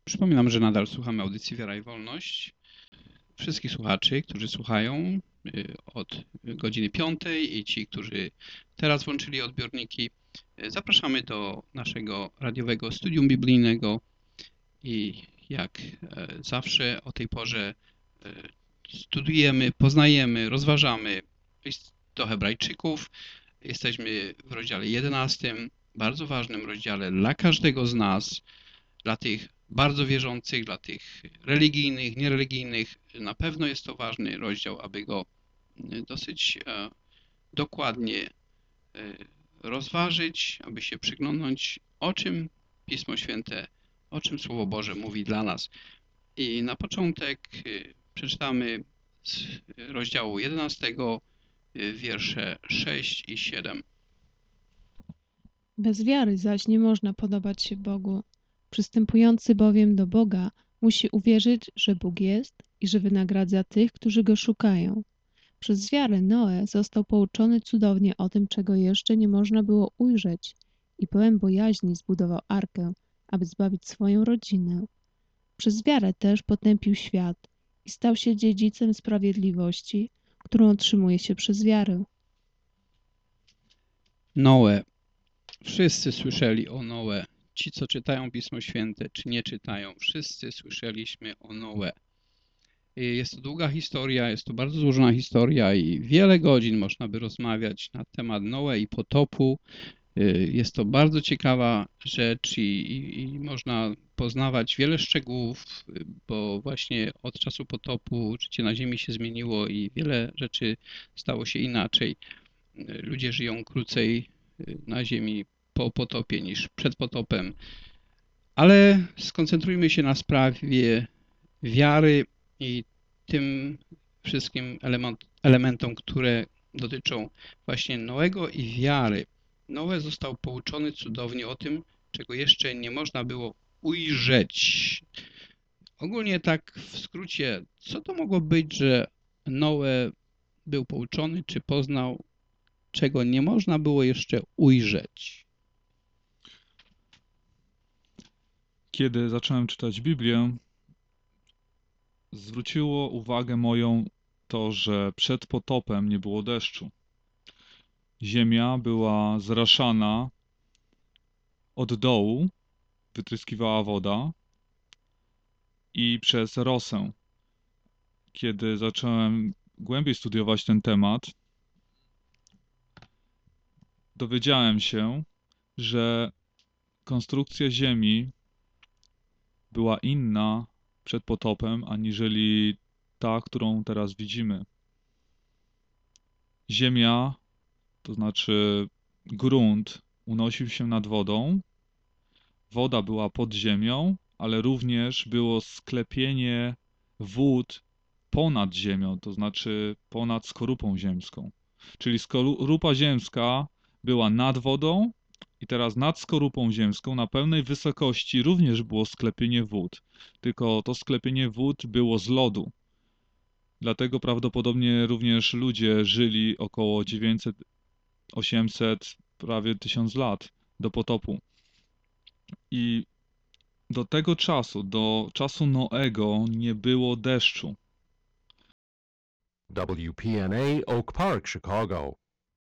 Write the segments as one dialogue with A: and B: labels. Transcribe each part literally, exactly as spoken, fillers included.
A: Przypominam, że nadal słuchamy audycji Wiara i Wolność. Wszystkich słuchaczy, którzy słuchają y, od godziny piątej i ci, którzy teraz włączyli odbiorniki, y, zapraszamy do naszego radiowego studium biblijnego i jak e, zawsze o tej porze e, studujemy, poznajemy, rozważamy list do Hebrajczyków. Jesteśmy w rozdziale jedenastym, bardzo ważnym rozdziale dla każdego z nas, dla tych bardzo wierzących, dla tych religijnych, niereligijnych. Na pewno jest to ważny rozdział, aby go dosyć dokładnie rozważyć, aby się przyglądnąć, o czym Pismo Święte, o czym Słowo Boże mówi dla nas. I na początek przeczytamy z rozdziału jedenastego wiersze sześć i siedem.
B: Bez wiary zaś nie można podobać się Bogu. Przystępujący bowiem do Boga musi uwierzyć, że Bóg jest i że wynagradza tych, którzy Go szukają. Przez wiarę Noe został pouczony cudownie o tym, czego jeszcze nie można było ujrzeć i pełen bojaźni zbudował arkę, aby zbawić swoją rodzinę. Przez wiarę też potępił świat i stał się dziedzicem sprawiedliwości, którą otrzymuje się przez wiarę.
A: Noe. Wszyscy słyszeli o Noe. Ci, co czytają Pismo Święte, czy nie czytają, wszyscy słyszeliśmy o Noe. Jest to długa historia, jest to bardzo złożona historia i wiele godzin można by rozmawiać na temat Noe i potopu. Jest to bardzo ciekawa rzecz i, i, i można poznawać wiele szczegółów, bo właśnie od czasu potopu życie na Ziemi się zmieniło i wiele rzeczy stało się inaczej. Ludzie żyją krócej na Ziemi po potopie niż przed potopem. Ale skoncentrujmy się na sprawie wiary i tym wszystkim element, elementom, które dotyczą właśnie Noego i wiary. Noe został pouczony cudownie o tym, czego jeszcze nie można było ujrzeć. Ogólnie tak w skrócie, co to mogło być, że Noe był pouczony, czy poznał, czego nie można było jeszcze ujrzeć?
C: Kiedy zacząłem czytać Biblię, zwróciło uwagę moją to, że przed potopem nie było deszczu. Ziemia była zraszana od dołu, wytryskiwała woda i przez rosę. Kiedy zacząłem głębiej studiować ten temat, dowiedziałem się, że konstrukcja Ziemi była inna przed potopem, aniżeli ta, którą teraz widzimy. Ziemia, to znaczy grunt, unosił się nad wodą, woda była pod ziemią, ale również było sklepienie wód ponad ziemią, to znaczy ponad skorupą ziemską. Czyli skorupa ziemska była nad wodą i teraz nad skorupą ziemską na pełnej wysokości również było sklepienie wód, tylko to sklepienie wód było z lodu. Dlatego prawdopodobnie również ludzie żyli około dziewięćset, osiemset, prawie tysiąc lat do potopu. I do tego czasu, do czasu Noego nie było deszczu.
D: W P N A Oak Park, Chicago.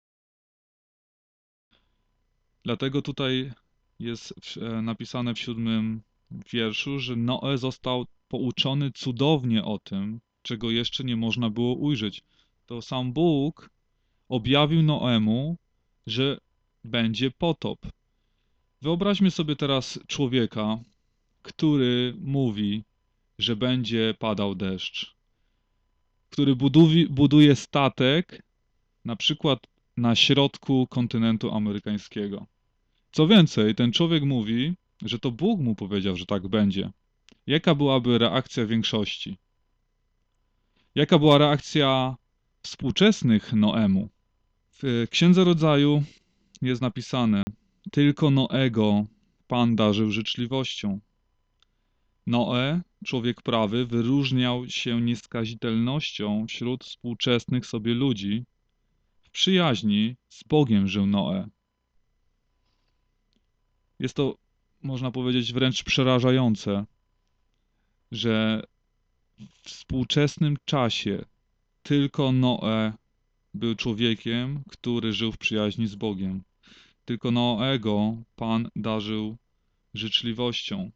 C: Dlatego tutaj jest napisane w siódmym wierszu, że Noe został pouczony cudownie o tym, czego jeszcze nie można było ujrzeć. To sam Bóg objawił Noemu, że będzie potop. Wyobraźmy sobie teraz człowieka, który mówi, że będzie padał deszcz, który buduje, buduje statek na przykład na środku kontynentu amerykańskiego. Co więcej, ten człowiek mówi, że to Bóg mu powiedział, że tak będzie. Jaka byłaby reakcja większości? Jaka była reakcja współczesnych Noemu? W Księdze Rodzaju jest napisane: tylko Noego Pan darzył życzliwością. Noe, człowiek prawy, wyróżniał się nieskazitelnością wśród współczesnych sobie ludzi. W przyjaźni z Bogiem żył Noe. Jest to, można powiedzieć, wręcz przerażające, że w współczesnym czasie tylko Noe był człowiekiem, który żył w przyjaźni z Bogiem. Tylko Noego Pan darzył życzliwością.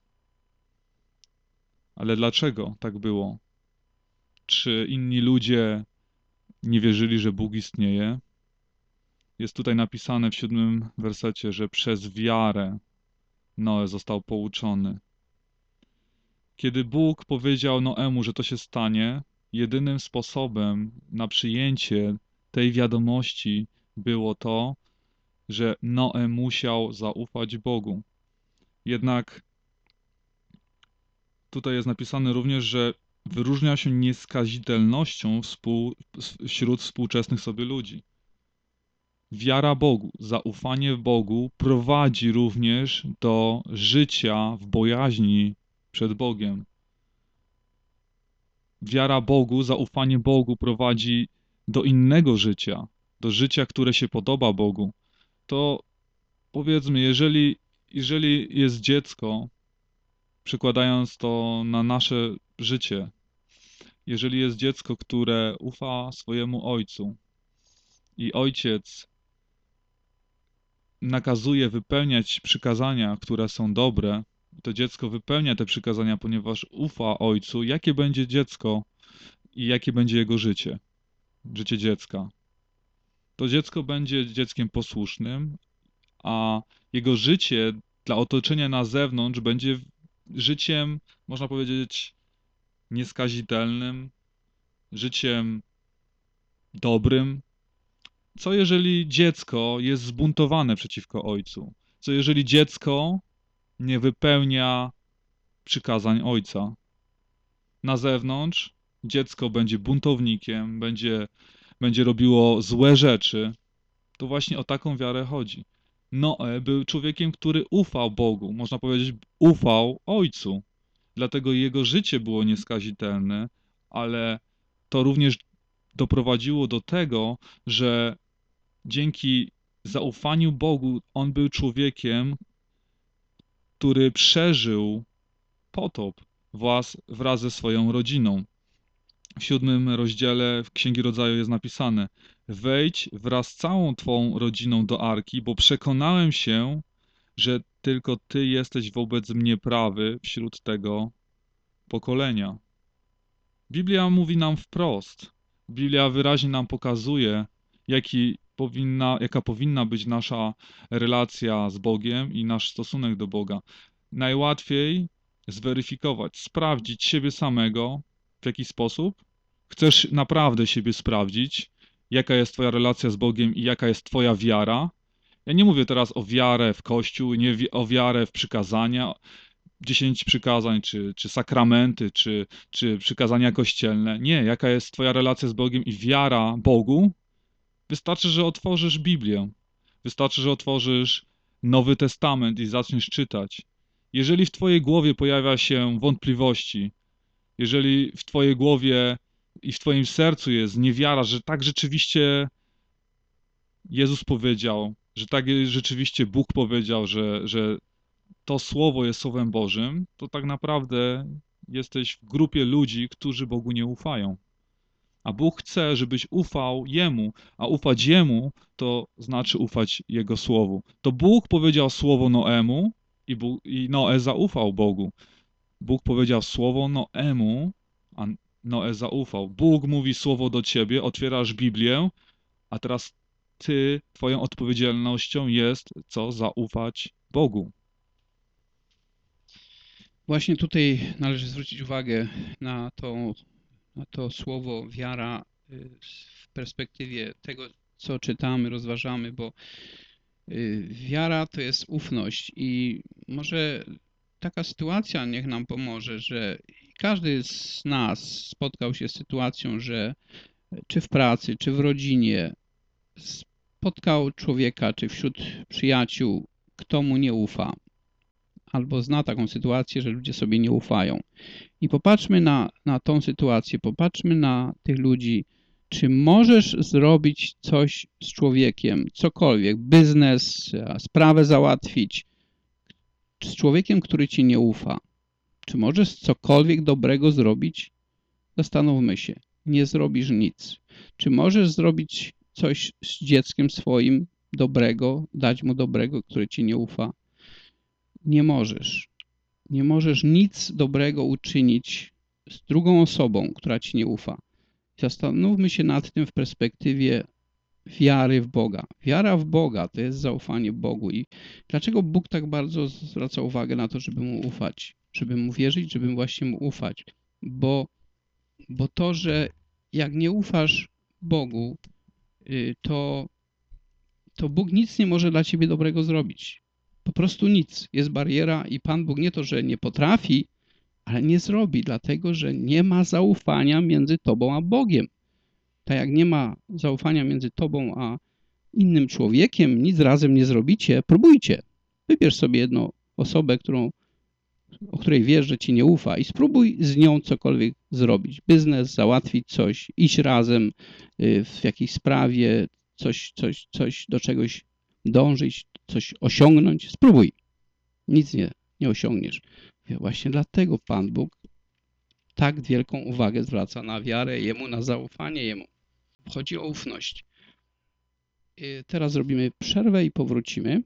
C: Ale dlaczego tak było? Czy inni ludzie nie wierzyli, że Bóg istnieje? Jest tutaj napisane w siódmym wersecie, że przez wiarę Noe został pouczony. Kiedy Bóg powiedział Noemu, że to się stanie, jedynym sposobem na przyjęcie tej wiadomości było to, że Noe musiał zaufać Bogu. Jednak tutaj jest napisane również, że wyróżnia się nieskazitelnością współ, wśród współczesnych sobie ludzi. Wiara Bogu, zaufanie Bogu prowadzi również do życia w bojaźni przed Bogiem. Wiara Bogu, zaufanie Bogu prowadzi do innego życia, do życia, które się podoba Bogu. To powiedzmy, jeżeli, jeżeli jest dziecko, przekładając to na nasze życie, jeżeli jest dziecko, które ufa swojemu ojcu i ojciec nakazuje wypełniać przykazania, które są dobre, to dziecko wypełnia te przykazania, ponieważ ufa ojcu, jakie będzie dziecko i jakie będzie jego życie, życie dziecka. To dziecko będzie dzieckiem posłusznym, a jego życie dla otoczenia na zewnątrz będzie życiem, można powiedzieć, nieskazitelnym, życiem dobrym. Co jeżeli dziecko jest zbuntowane przeciwko ojcu? Co jeżeli dziecko nie wypełnia przykazań ojca? Na zewnątrz dziecko będzie buntownikiem, będzie, będzie robiło złe rzeczy. To właśnie o taką wiarę chodzi. Noe był człowiekiem, który ufał Bogu, można powiedzieć, ufał ojcu. Dlatego jego życie było nieskazitelne, ale to również doprowadziło do tego, że dzięki zaufaniu Bogu on był człowiekiem, który przeżył potop wraz, wraz ze swoją rodziną. W siódmym rozdziale w Księgi Rodzaju jest napisane: wejdź wraz z całą twą rodziną do arki, bo przekonałem się, że tylko ty jesteś wobec mnie prawy wśród tego pokolenia. Biblia mówi nam wprost. Biblia wyraźnie nam pokazuje, jaki powinna, jaka powinna być nasza relacja z Bogiem i nasz stosunek do Boga. Najłatwiej zweryfikować, sprawdzić siebie samego. W jaki sposób? Chcesz naprawdę siebie sprawdzić, jaka jest twoja relacja z Bogiem i jaka jest twoja wiara? Ja nie mówię teraz o wiarę w Kościół, nie wi- o wiarę w przykazania, dziesięć przykazań, czy, czy sakramenty, czy, czy przykazania kościelne. Nie, jaka jest twoja relacja z Bogiem i wiara Bogu? Wystarczy, że otworzysz Biblię. Wystarczy, że otworzysz Nowy Testament i zaczniesz czytać. Jeżeli w twojej głowie pojawia się wątpliwości, jeżeli w twojej głowie i w twoim sercu jest niewiara, że tak rzeczywiście Jezus powiedział, że tak rzeczywiście Bóg powiedział, że, że to słowo jest Słowem Bożym, to tak naprawdę jesteś w grupie ludzi, którzy Bogu nie ufają. A Bóg chce, żebyś ufał Jemu, a ufać Jemu to znaczy ufać Jego Słowu. To Bóg powiedział słowo Noemu i, Bóg, i Noe zaufał Bogu. Bóg powiedział słowo Noemu, a Noe zaufał. Bóg mówi słowo do ciebie, otwierasz Biblię, a teraz ty, twoją odpowiedzialnością jest co? Zaufać Bogu.
A: Właśnie tutaj należy zwrócić uwagę na to, na to słowo wiara y, w perspektywie tego, co czytamy, rozważamy, bo y, wiara to jest ufność i może taka sytuacja niech nam pomoże, że każdy z nas spotkał się z sytuacją, że czy w pracy, czy w rodzinie spotkał człowieka, czy wśród przyjaciół, kto mu nie ufa, albo zna taką sytuację, że ludzie sobie nie ufają. I popatrzmy na, na tą sytuację, popatrzmy na tych ludzi, czy możesz zrobić coś z człowiekiem, cokolwiek, biznes, sprawę załatwić, z człowiekiem, który ci nie ufa. Czy możesz cokolwiek dobrego zrobić? Zastanówmy się. Nie zrobisz nic. Czy możesz zrobić coś z dzieckiem swoim dobrego, dać mu dobrego, który ci nie ufa? Nie możesz. Nie możesz nic dobrego uczynić z drugą osobą, która ci nie ufa. Zastanówmy się nad tym w perspektywie wiary w Boga. Wiara w Boga to jest zaufanie Bogu. I dlaczego Bóg tak bardzo zwraca uwagę na to, żeby Mu ufać? Żeby Mu wierzyć, żeby właśnie Mu ufać. Bo, bo to, że jak nie ufasz Bogu, to, to Bóg nic nie może dla ciebie dobrego zrobić. Po prostu nic. Jest bariera i Pan Bóg nie to, że nie potrafi, ale nie zrobi, dlatego że nie ma zaufania między tobą a Bogiem. Tak jak nie ma zaufania między tobą a innym człowiekiem, nic razem nie zrobicie, próbujcie. Wybierz sobie jedną osobę, którą, o której wiesz, że ci nie ufa i spróbuj z nią cokolwiek zrobić. Biznes, załatwić coś, iść razem w jakiejś sprawie, coś, coś, coś do czegoś dążyć, coś osiągnąć. Spróbuj. Nic nie, nie osiągniesz. Właśnie dlatego Pan Bóg tak wielką uwagę zwraca na wiarę Jemu, na zaufanie Jemu. Chodzi o ufność. Teraz zrobimy przerwę i powrócimy.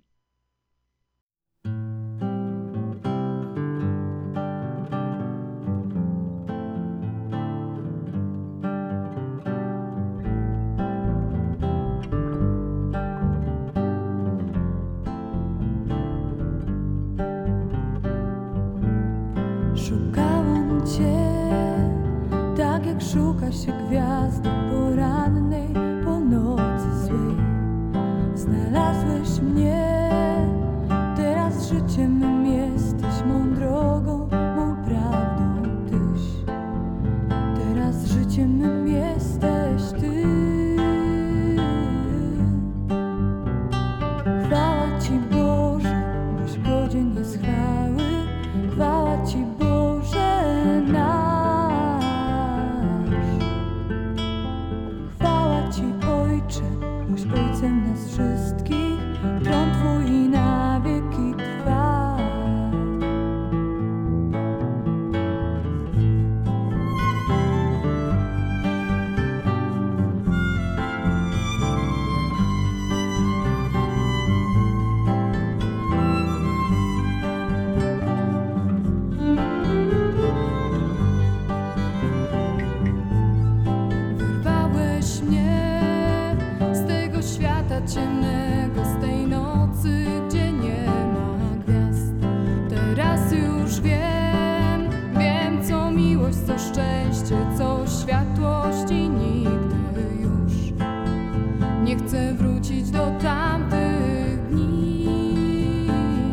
E: Szukałam Cię, tak jak szuka się gwiazdy porannej po nocy złej. Znalazłeś mnie, teraz życiem mym jesteś, mą drogą, mą prawdą Tyś. Teraz życiem mym jesteś Ty. Chwała Ci Boże, byś godzien jest chwały. Chwała Ci Boże nasz. Chwała Ci Ojcze, byś Ojcem nas wszystkich. Tron Twój na wieki trwa. Wyrwałeś mnie z tego świata ciemnego, z tej nocy, gdzie nie ma gwiazd. Teraz już wiem, wiem co miłość, co szczęście, co światłość i nigdy już nie chcę wrócić do tamtych dni.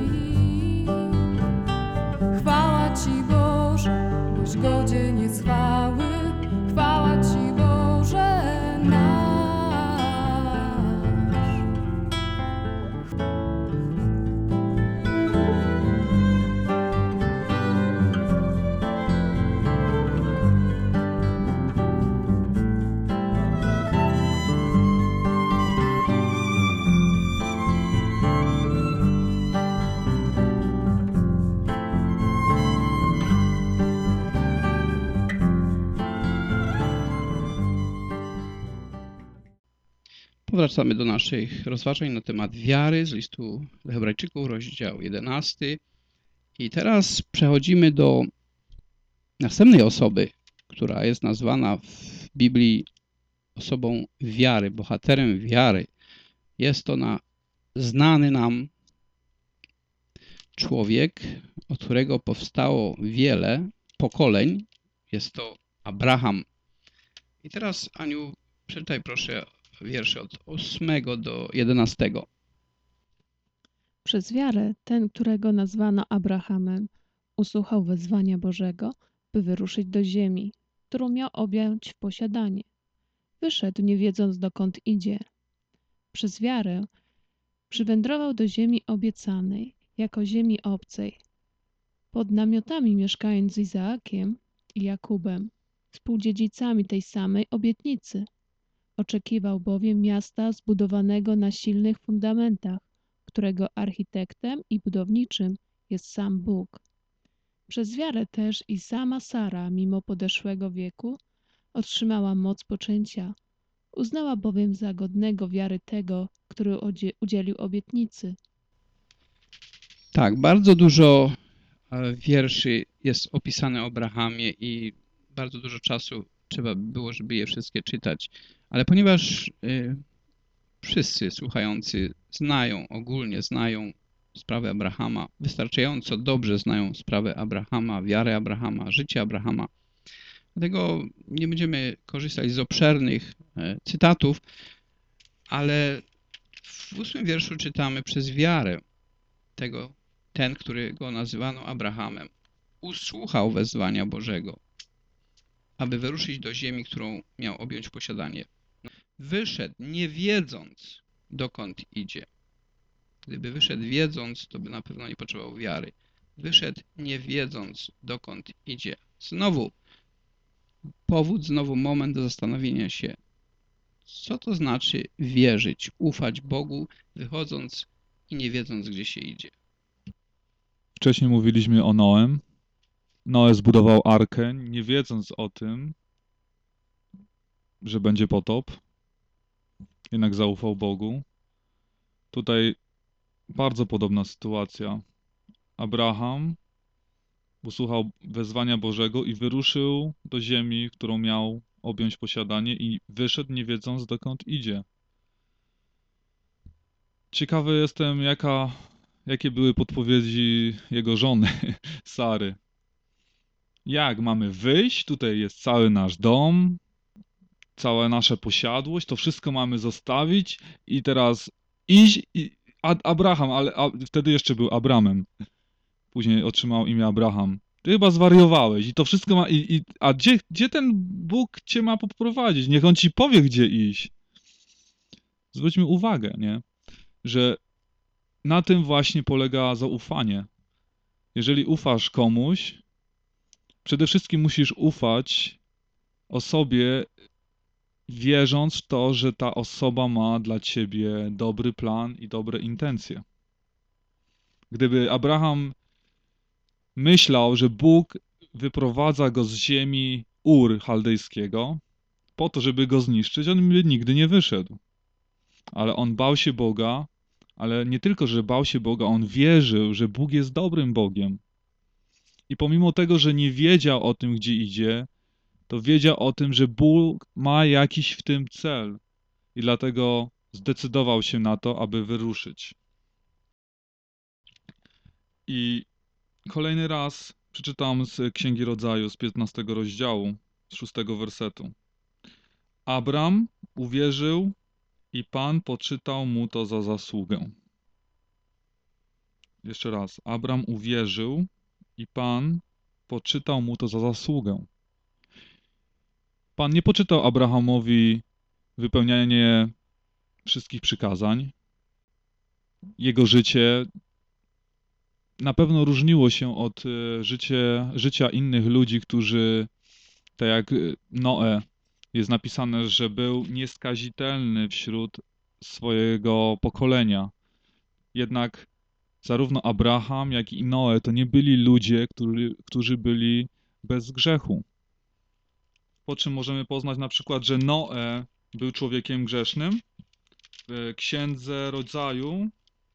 E: Chwała Ci Boże, byś godzien jest chwały. Chwała Ci Boże nasz.
A: Powracamy do naszych rozważań na temat wiary z listu do Hebrajczyków, rozdział jedenasty. I teraz przechodzimy do następnej osoby, która jest nazwana w Biblii osobą wiary, bohaterem wiary. Jest to na, znany nam człowiek, od którego powstało wiele pokoleń. Jest to Abraham. I teraz, Aniu, przeczytaj proszę wiersze od ósmego do jedenastego.
B: Przez wiarę ten, którego nazwano Abrahamem, usłuchał wezwania Bożego, by wyruszyć do ziemi, którą miał objąć w posiadanie. Wyszedł, nie wiedząc dokąd idzie. Przez wiarę przywędrował do ziemi obiecanej, jako ziemi obcej, pod namiotami mieszkając z Izaakiem i Jakubem, współdziedzicami tej samej obietnicy. Oczekiwał bowiem miasta zbudowanego na silnych fundamentach, którego architektem i budowniczym jest sam Bóg. Przez wiarę też i sama Sara, mimo podeszłego wieku, otrzymała moc poczęcia. Uznała bowiem za godnego wiary tego, który odzie- udzielił obietnicy.
A: Tak, bardzo dużo e, wierszy jest opisane o Abrahamie i bardzo dużo czasu trzeba by było, żeby je wszystkie czytać. Ale ponieważ y, wszyscy słuchający znają, ogólnie znają sprawę Abrahama, wystarczająco dobrze znają sprawę Abrahama, wiarę Abrahama, życie Abrahama, dlatego nie będziemy korzystać z obszernych e, cytatów, ale w ósmym wierszu czytamy: przez wiarę tego, ten, którego nazywano Abrahamem, usłuchał wezwania Bożego, aby wyruszyć do ziemi, którą miał objąć w posiadanie. Wyszedł, nie wiedząc, dokąd idzie. Gdyby wyszedł wiedząc, to by na pewno nie potrzebował wiary. Wyszedł, nie wiedząc, dokąd idzie. Znowu powód, znowu moment do zastanowienia się, co to znaczy wierzyć, ufać Bogu, wychodząc i nie wiedząc, gdzie się idzie.
C: Wcześniej mówiliśmy o Noem. Noe zbudował arkę, nie wiedząc o tym, że będzie potop. Jednak zaufał Bogu. Tutaj bardzo podobna sytuacja. Abraham usłuchał wezwania Bożego i wyruszył do ziemi, którą miał objąć posiadanie, i wyszedł, nie wiedząc, dokąd idzie. Ciekawy jestem, jaka, jakie były podpowiedzi jego żony, Sary. Jak mamy wyjść? Tutaj jest cały nasz dom, cała nasza posiadłość, to wszystko mamy zostawić i teraz iść. I, a, Abraham, ale a, wtedy jeszcze był Abramem. Później otrzymał imię Abraham. Ty chyba zwariowałeś i to wszystko ma... I, i, a gdzie, gdzie ten Bóg cię ma poprowadzić? Niech on ci powie, gdzie iść. Zwróćmy uwagę, nie? Że na tym właśnie polega zaufanie. Jeżeli ufasz komuś, przede wszystkim musisz ufać osobie, wierząc w to, że ta osoba ma dla ciebie dobry plan i dobre intencje. Gdyby Abraham myślał, że Bóg wyprowadza go z ziemi Ur chaldejskiego po to, żeby go zniszczyć, on by nigdy nie wyszedł. Ale on bał się Boga, ale nie tylko, że bał się Boga, on wierzył, że Bóg jest dobrym Bogiem. I pomimo tego, że nie wiedział o tym, gdzie idzie, to wiedział o tym, że Bóg ma jakiś w tym cel. I dlatego zdecydował się na to, aby wyruszyć. I kolejny raz przeczytam z Księgi Rodzaju, z piętnastego rozdziału, z szóstego wersetu. Abram uwierzył i Pan poczytał mu to za zasługę. Jeszcze raz. Abram uwierzył i Pan poczytał mu to za zasługę. Pan nie poczytał Abrahamowi wypełnianie wszystkich przykazań. Jego życie na pewno różniło się od życie, życia innych ludzi, którzy, tak jak Noe, jest napisane, że był nieskazitelny wśród swojego pokolenia. Jednak zarówno Abraham, jak i Noe to nie byli ludzie, którzy, którzy byli bez grzechu. Po czym możemy poznać na przykład, że Noe był człowiekiem grzesznym. W Księdze Rodzaju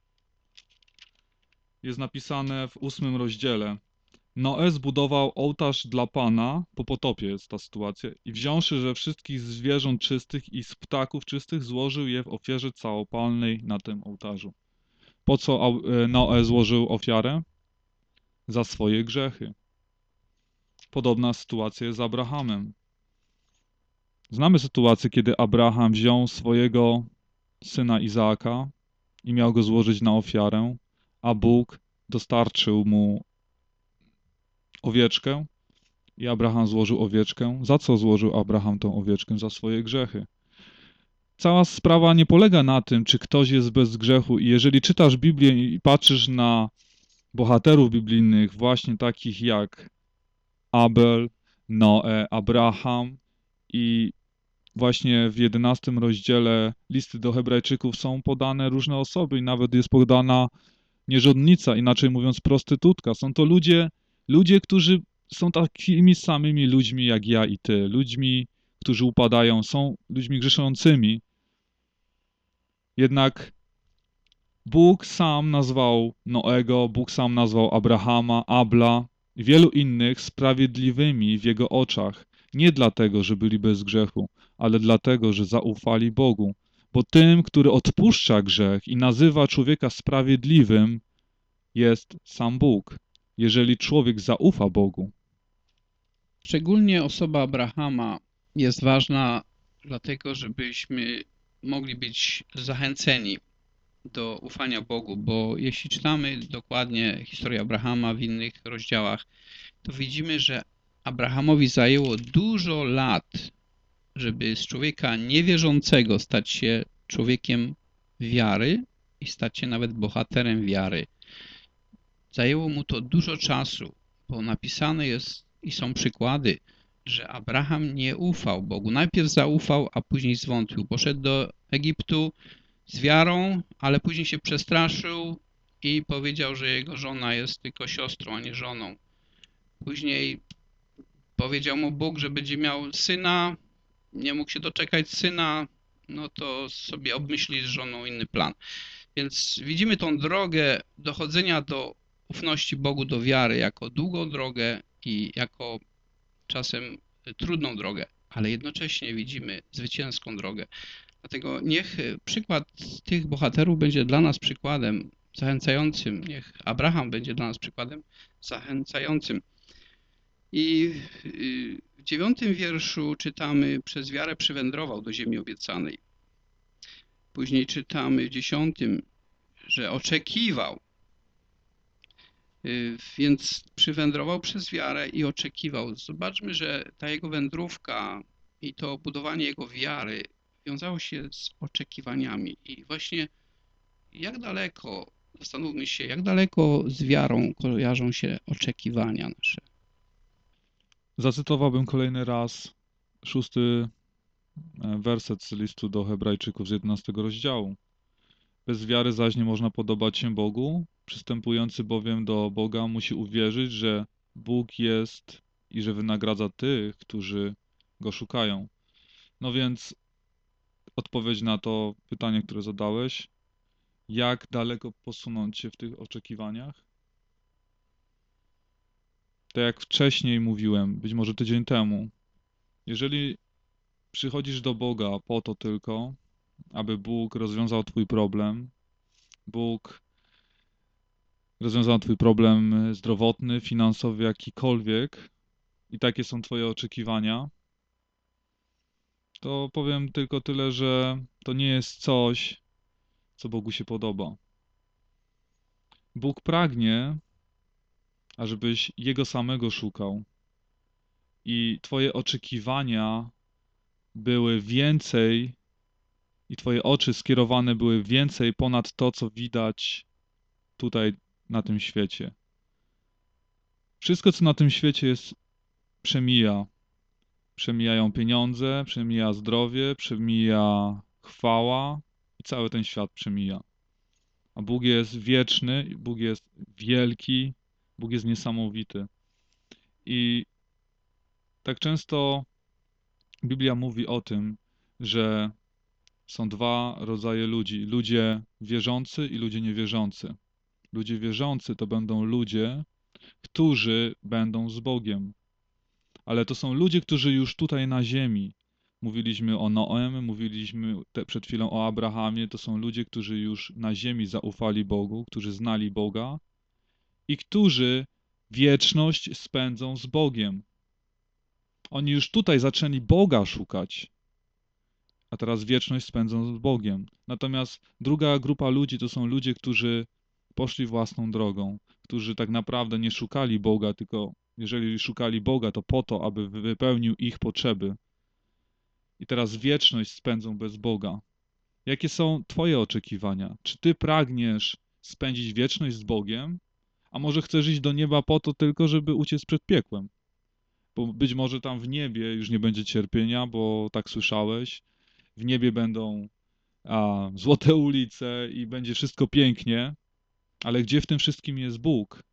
C: jest napisane w ósmym rozdziale. Noe zbudował ołtarz dla Pana, po potopie jest ta sytuacja, i wziąwszy ze wszystkich zwierząt czystych i z ptaków czystych, złożył je w ofierze całopalnej na tym ołtarzu. Po co Noe złożył ofiarę? Za swoje grzechy. Podobna sytuacja jest z Abrahamem. Znamy sytuację, kiedy Abraham wziął swojego syna Izaaka i miał go złożyć na ofiarę, a Bóg dostarczył mu owieczkę i Abraham złożył owieczkę. Za co złożył Abraham tą owieczkę? Za swoje grzechy. Cała sprawa nie polega na tym, czy ktoś jest bez grzechu, i jeżeli czytasz Biblię i patrzysz na bohaterów biblijnych, właśnie takich jak Abel, Noe, Abraham, i właśnie w jedenastym rozdziale listy do Hebrajczyków są podane różne osoby i nawet jest podana nierządnica, inaczej mówiąc prostytutka. Są to ludzie, Ludzie, którzy są takimi samymi ludźmi jak ja i ty, ludźmi, którzy upadają, są ludźmi grzeszącymi. Jednak Bóg sam nazwał Noego, Bóg sam nazwał Abrahama, Abla i wielu innych sprawiedliwymi w Jego oczach. Nie dlatego, że byli bez grzechu, ale dlatego, że zaufali Bogu. Bo tym, który odpuszcza grzech i nazywa człowieka sprawiedliwym, jest sam Bóg, jeżeli człowiek zaufa Bogu.
A: Szczególnie osoba Abrahama jest ważna, dlatego żebyśmy mogli być zachęceni do ufania Bogu, bo jeśli czytamy dokładnie historię Abrahama w innych rozdziałach, to widzimy, że Abrahamowi zajęło dużo lat, żeby z człowieka niewierzącego stać się człowiekiem wiary i stać się nawet bohaterem wiary. Zajęło mu to dużo czasu, bo napisane jest i są przykłady, że Abraham nie ufał Bogu. Najpierw zaufał, a później zwątpił. Poszedł do Egiptu z wiarą, ale później się przestraszył i powiedział, że jego żona jest tylko siostrą, a nie żoną. Później powiedział mu Bóg, że będzie miał syna, nie mógł się doczekać syna, no to sobie obmyśli z żoną inny plan. Więc widzimy tą drogę dochodzenia do ufności Bogu, do wiary, jako długą drogę i jako czasem trudną drogę, ale jednocześnie widzimy zwycięską drogę. Dlatego niech przykład tych bohaterów będzie dla nas przykładem zachęcającym. Niech Abraham będzie dla nas przykładem zachęcającym. I w dziewiątym wierszu czytamy: przez wiarę przywędrował do ziemi obiecanej. Później czytamy w dziesiątym, że oczekiwał. Więc przywędrował przez wiarę i oczekiwał. Zobaczmy, że ta jego wędrówka i to budowanie jego wiary wiązało się z oczekiwaniami. I właśnie jak daleko, zastanówmy się, jak daleko z wiarą kojarzą się oczekiwania nasze.
C: Zacytowałbym kolejny raz szósty werset z listu do Hebrajczyków z jedenastego rozdziału. Bez wiary zaś nie można podobać się Bogu, przystępujący bowiem do Boga musi uwierzyć, że Bóg jest i że wynagradza tych, którzy Go szukają. No więc odpowiedź na to pytanie, które zadałeś, jak daleko posunąć się w tych oczekiwaniach? Tak jak wcześniej mówiłem, być może tydzień temu, jeżeli przychodzisz do Boga po to tylko, aby Bóg rozwiązał twój problem, Bóg rozwiązał twój problem zdrowotny, finansowy, jakikolwiek i takie są twoje oczekiwania, to powiem tylko tyle, że to nie jest coś, co Bogu się podoba. Bóg pragnie, ażebyś Jego samego szukał i twoje oczekiwania były więcej i twoje oczy skierowane były więcej ponad to, co widać tutaj na tym świecie. Wszystko, co na tym świecie jest, przemija. Przemijają pieniądze, przemija zdrowie, przemija chwała i cały ten świat przemija. A Bóg jest wieczny, Bóg jest wielki, Bóg jest niesamowity. I tak często Biblia mówi o tym, że są dwa rodzaje ludzi. Ludzie wierzący i ludzie niewierzący. Ludzie wierzący to będą ludzie, którzy będą z Bogiem. Ale to są ludzie, którzy już tutaj na ziemi. Mówiliśmy o Noem, mówiliśmy te, przed chwilą o Abrahamie. To są ludzie, którzy już na ziemi zaufali Bogu, którzy znali Boga i którzy wieczność spędzą z Bogiem. Oni już tutaj zaczęli Boga szukać, a teraz wieczność spędzą z Bogiem. Natomiast druga grupa ludzi to są ludzie, którzy poszli własną drogą, którzy tak naprawdę nie szukali Boga, tylko jeżeli szukali Boga, to po to, aby wypełnił ich potrzeby. I teraz wieczność spędzą bez Boga. Jakie są twoje oczekiwania? Czy ty pragniesz spędzić wieczność z Bogiem, a może chcesz iść do nieba po to tylko, żeby uciec przed piekłem? Bo być może tam w niebie już nie będzie cierpienia, bo tak słyszałeś. W niebie będą a, złote ulice i będzie wszystko pięknie, ale gdzie w tym wszystkim jest Bóg?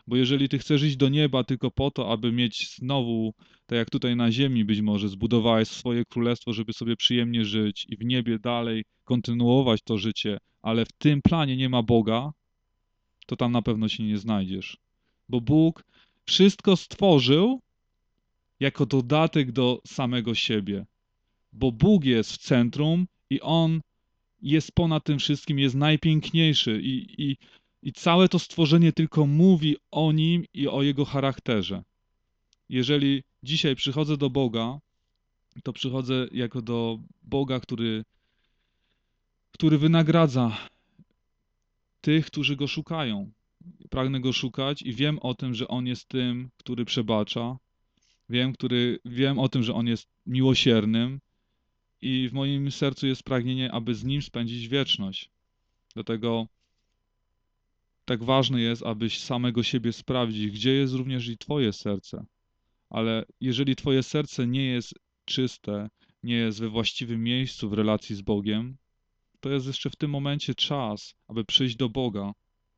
C: Bo jeżeli ty chcesz iść do nieba tylko po to, aby mieć znowu, tak jak tutaj na ziemi być może, zbudowałeś swoje królestwo, żeby sobie przyjemnie żyć i w niebie dalej kontynuować to życie, ale w tym planie nie ma Boga, to tam na pewno się nie znajdziesz. Bo Bóg wszystko stworzył jako dodatek do samego siebie. Bo Bóg jest w centrum i On jest ponad tym wszystkim, jest najpiękniejszy i, i, i całe to stworzenie tylko mówi o Nim i o Jego charakterze. Jeżeli dzisiaj przychodzę do Boga, to przychodzę jako do Boga, który, który wynagradza tych, którzy Go szukają. Pragnę Go szukać i wiem o tym, że On jest tym, który przebacza. Wiem, który, wiem o tym, że On jest miłosiernym i w moim sercu jest pragnienie, aby z Nim spędzić wieczność. Dlatego tak ważne jest, abyś samego siebie sprawdzić, gdzie jest również i Twoje serce. Ale jeżeli Twoje serce nie jest czyste, nie jest we właściwym miejscu w relacji z Bogiem, to jest jeszcze w tym momencie czas, aby przyjść do Boga.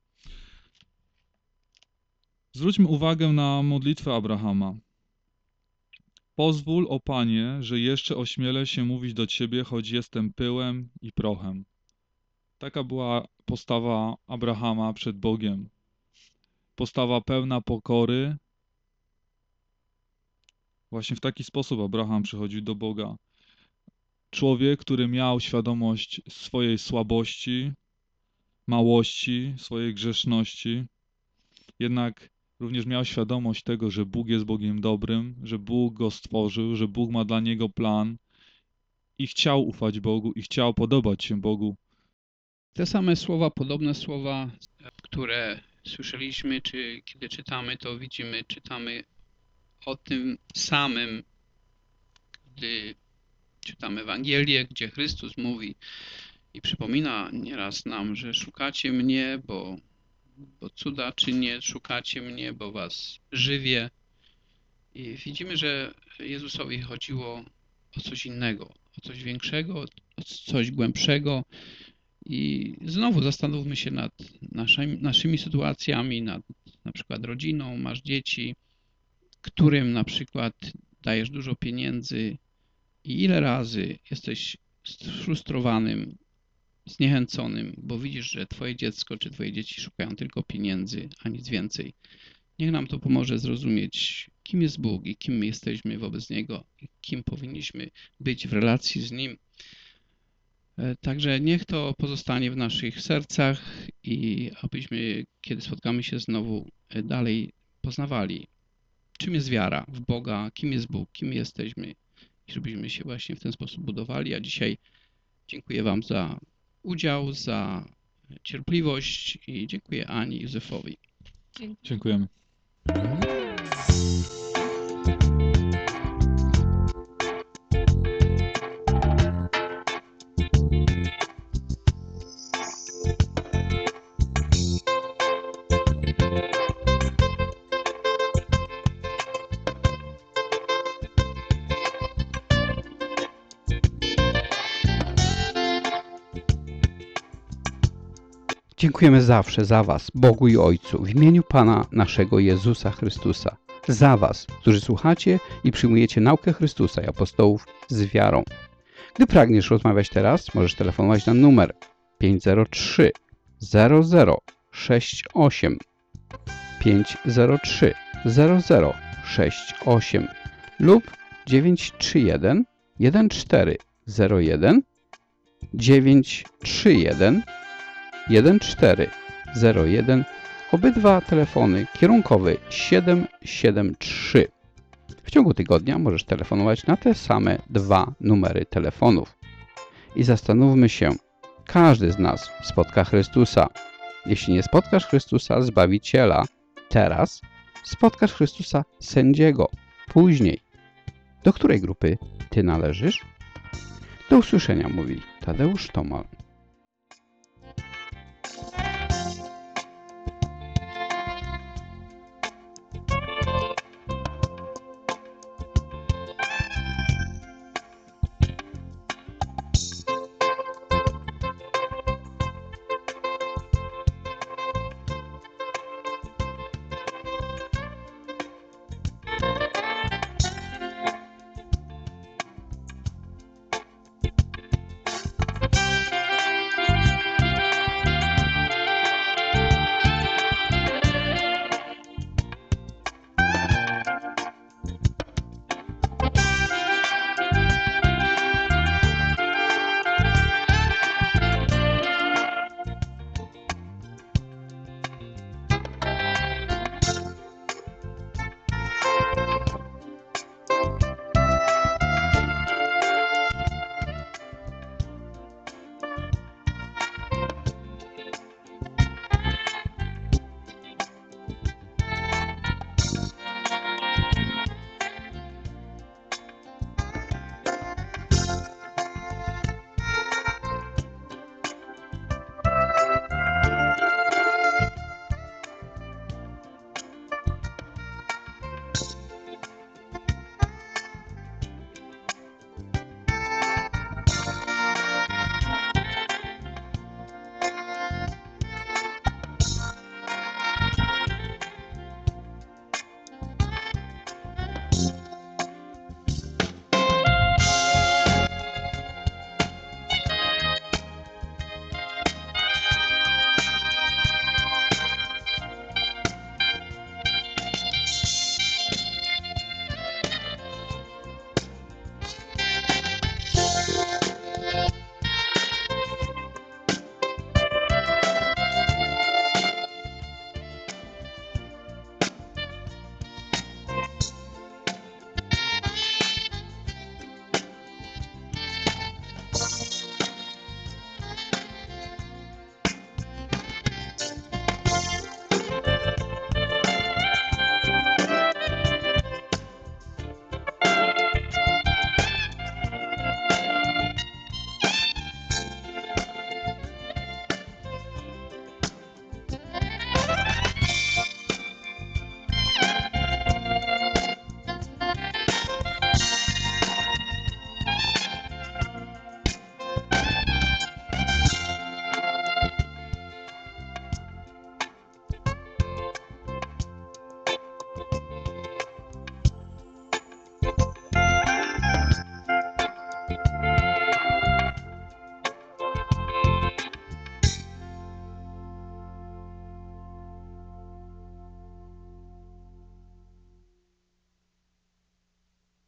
C: Zwróćmy uwagę na modlitwę Abrahama. Pozwól, o Panie, że jeszcze ośmielę się mówić do Ciebie, choć jestem pyłem i prochem. Taka była postawa Abrahama przed Bogiem. Postawa pełna pokory. Właśnie w taki sposób Abraham przychodził do Boga. Człowiek, który miał świadomość swojej słabości, małości, swojej grzeszności, jednak również miał świadomość tego, że Bóg jest Bogiem dobrym, że Bóg go stworzył, że Bóg ma dla niego plan i chciał ufać Bogu i chciał podobać się Bogu.
A: Te same słowa, podobne słowa, które słyszeliśmy, czy kiedy czytamy, to widzimy, czytamy o tym samym, gdy czytamy Ewangelię, gdzie Chrystus mówi i przypomina nieraz nam, że szukacie mnie, bo, bo cuda czynię, szukacie mnie, bo was żywię. I widzimy, że Jezusowi chodziło o coś innego, o coś większego, o coś głębszego. I znowu zastanówmy się nad naszymi, naszymi sytuacjami, nad na przykład rodziną, masz dzieci, którym na przykład dajesz dużo pieniędzy i ile razy jesteś sfrustrowanym, zniechęconym, bo widzisz, że twoje dziecko czy twoje dzieci szukają tylko pieniędzy, a nic więcej. Niech nam to pomoże zrozumieć, kim jest Bóg i kim my jesteśmy wobec Niego i kim powinniśmy być w relacji z Nim. Także niech to pozostanie w naszych sercach i abyśmy, kiedy spotkamy się znowu, dalej poznawali, czym jest wiara w Boga, kim jest Bóg, kim jesteśmy i żebyśmy się właśnie w ten sposób budowali. A dzisiaj dziękuję Wam za udział, za cierpliwość i dziękuję Ani i Józefowi.
C: Dziękujemy.
A: Dziękujemy zawsze za Was, Bogu i Ojcu, w imieniu Pana naszego Jezusa Chrystusa. Za Was, którzy słuchacie i przyjmujecie naukę Chrystusa i apostołów z wiarą. Gdy pragniesz rozmawiać teraz, możesz telefonować na numer pięć zero trzy zero zero sześć osiem pięć zero trzy zero zero sześć osiem lub dziewięć trzy jeden jeden cztery zero jeden dziewięć trzy jeden jeden cztery zero jeden. Obydwa telefony kierunkowy siedem siedem trzy. W ciągu tygodnia możesz telefonować na te same dwa numery telefonów. I zastanówmy się, każdy z nas spotka Chrystusa. Jeśli nie spotkasz Chrystusa, Zbawiciela, teraz spotkasz Chrystusa, Sędziego, później. Do której grupy Ty należysz? Do usłyszenia, mówi Tadeusz Tomal.